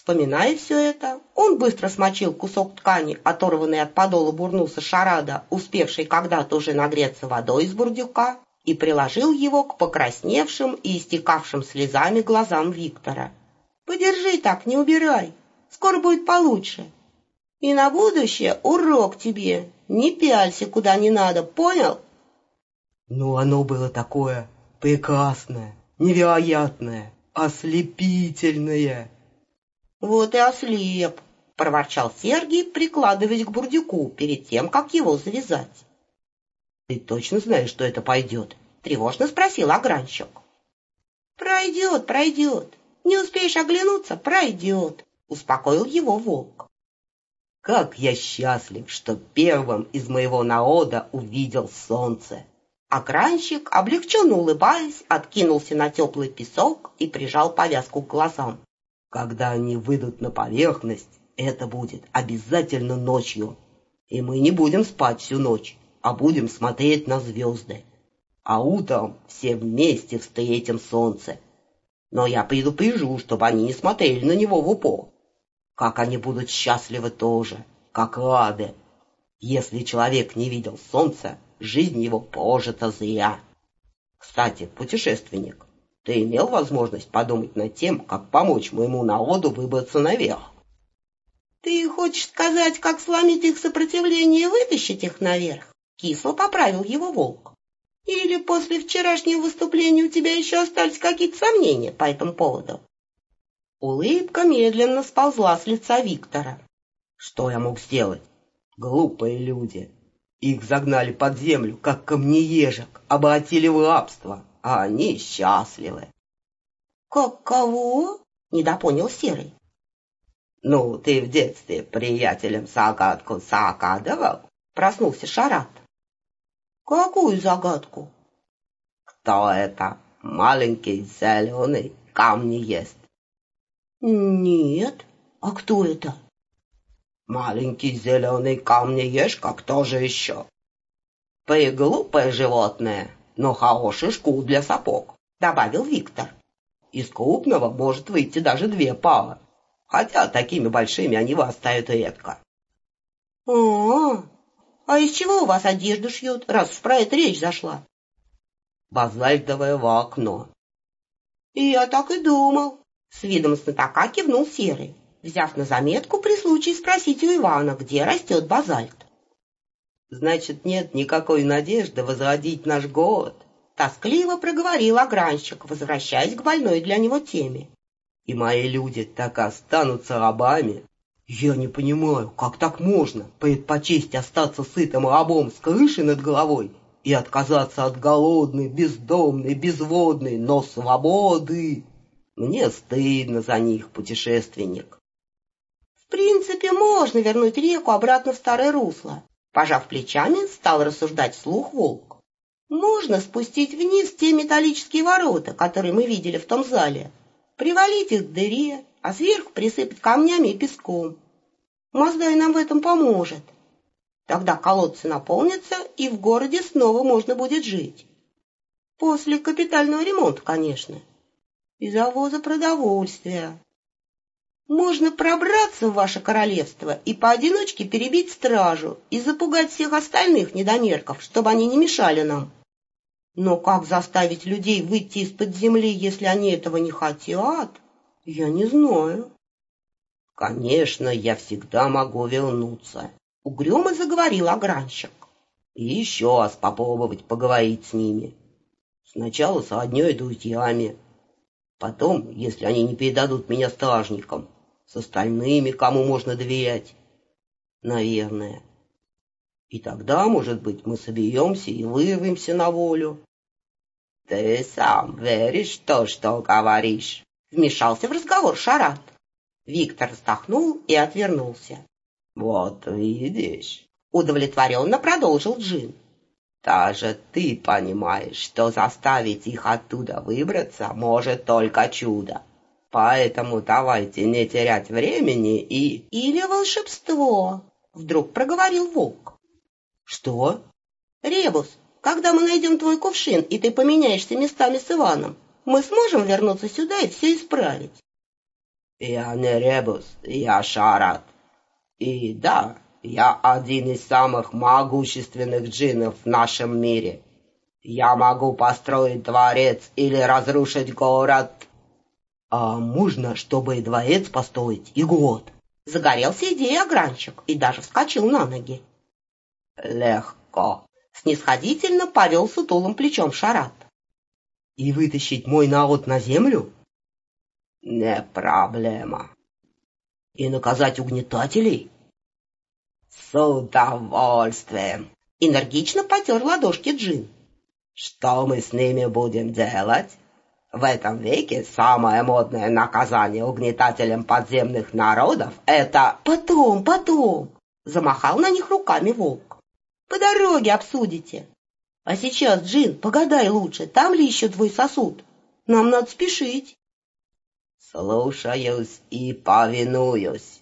Вспоминая все это, он быстро смочил кусок ткани, оторванный от подола бурнуса Шарада, успевший когда-то уже нагреться водой из бурдюка, и приложил его к покрасневшим и истекавшим слезами глазам Виктора. «Подержи так, не убирай, скоро будет получше. И на будущее урок тебе, не пялься куда не надо, понял?» Ну, оно было такое прекрасное, невероятное, ослепительное. «Вот и ослеп», — проворчал Сергий, прикладываясь к бурдюку перед тем, как его завязать. «Ты точно знаешь, что это пойдет?» — тревожно спросил огранщик. «Пройдет, пройдет. Не успеешь оглянуться — пройдет», — успокоил его волк. «Как я счастлив, что первым из моего народа увидел солнце!» Огранщик, облегченно улыбаясь, откинулся на теплый песок и прижал повязку к глазам. «Когда они выйдут на поверхность, это будет обязательно ночью, и мы не будем спать всю ночь, а будем смотреть на звезды. А утром все вместе встретим солнце. Но я предупрежу, чтобы они не смотрели на него в упор. Как они будут счастливы тоже, как рады. Если человек не видел солнца, жизнь его прожита зря. Кстати, путешественник, ты имел возможность подумать над тем, как помочь моему народу выбраться наверх?» «Ты хочешь сказать, как сломить их сопротивление и вытащить их наверх?» — кисло поправил его волк. «Или после вчерашнего выступления у тебя еще остались какие-то сомнения по этому поводу?» Улыбка медленно сползла с лица Виктора. «Что я мог сделать? Глупые люди. Их загнали под землю, как камнеежек, обратили в рабство, а они счастливы». «Как кого?» — недопонял Серый. «Ну, ты в детстве приятелям загадку загадывал?» — проснулся Шарат. «Какую загадку?» «Кто это? Маленький зеленый камни ест». «Нет. А кто это?» «Маленький зеленый камнеежка, кто же еще?» «Преглупое животное, но хороший шкур для сапог», — добавил Виктор. «Из крупного может выйти даже 2 пары, хотя такими большими они вырастают редко». А из чего у вас одежду шьют, раз про это речь зашла?» «Базальтовое волокно». «Я так и думал», — с видом знатока кивнул Серый, взяв на заметку при случае спросить у Ивана, где растет базальт. «Значит, нет никакой надежды возродить наш город», — тоскливо проговорил огранщик, возвращаясь к больной для него теме. «И мои люди так и останутся рабами. Я не понимаю, как так можно предпочесть остаться сытым рабом с крышей над головой и отказаться от голодной, бездомной, безводной, но свободы. Мне стыдно за них, путешественник». «В принципе, можно вернуть реку обратно в старое русло», — пожав плечами, стал рассуждать вслух волк. «Можно спустить вниз те металлические ворота, которые мы видели в том зале, привалить их к дыре, а сверху присыпать камнями и песком. Маздай нам в этом поможет. Тогда колодцы наполнятся, и в городе снова можно будет жить. После капитального ремонта, конечно. И завоза продовольствия. Можно пробраться в ваше королевство и поодиночке перебить стражу и запугать всех остальных недомерков, чтобы они не мешали нам. Но как заставить людей выйти из-под земли, если они этого не хотят, я не знаю». «Конечно, я всегда могу вернуться», — угрюмо заговорил огранщик. «И еще раз попробовать поговорить с ними. Сначала с родней и друзьями. Потом, если они не передадут меня стражникам, с остальными, кому можно доверять. Наверное. И тогда, может быть, мы соберемся и вырвемся на волю». «Ты сам веришь в то, что говоришь?» — вмешался в разговор Шарат. Виктор вздохнул и отвернулся. «Вот видишь», — удовлетворенно продолжил Джин. «Даже ты понимаешь, что заставить их оттуда выбраться может только чудо. Поэтому давайте не терять времени и...» «Или волшебство», — вдруг проговорил волк. «Что?» «Ребус, когда мы найдем твой кувшин, и ты поменяешься местами с Иваном, мы сможем вернуться сюда и все исправить?» Я не Ребус, я Шарат. И да, я один из самых могущественных джиннов в нашем мире. Я могу построить дворец или разрушить город. А можно, чтобы дворец построить и город? Загорелся идеей огранчик и даже вскочил на ноги. Легко. Снисходительно повел сутулым плечом Шарат. И вытащить мой народ на землю? Не проблема. И наказать угнетателей? С удовольствием. Энергично потер ладошки Джин. Что мы с ними будем делать? В этом веке самое модное наказание угнетателям подземных народов — это... Потом, замахал на них руками волк. По дороге обсудите. А сейчас, Джин, погадай лучше, там ли еще твой сосуд? Нам надо спешить. Слушаюсь и повинуюсь.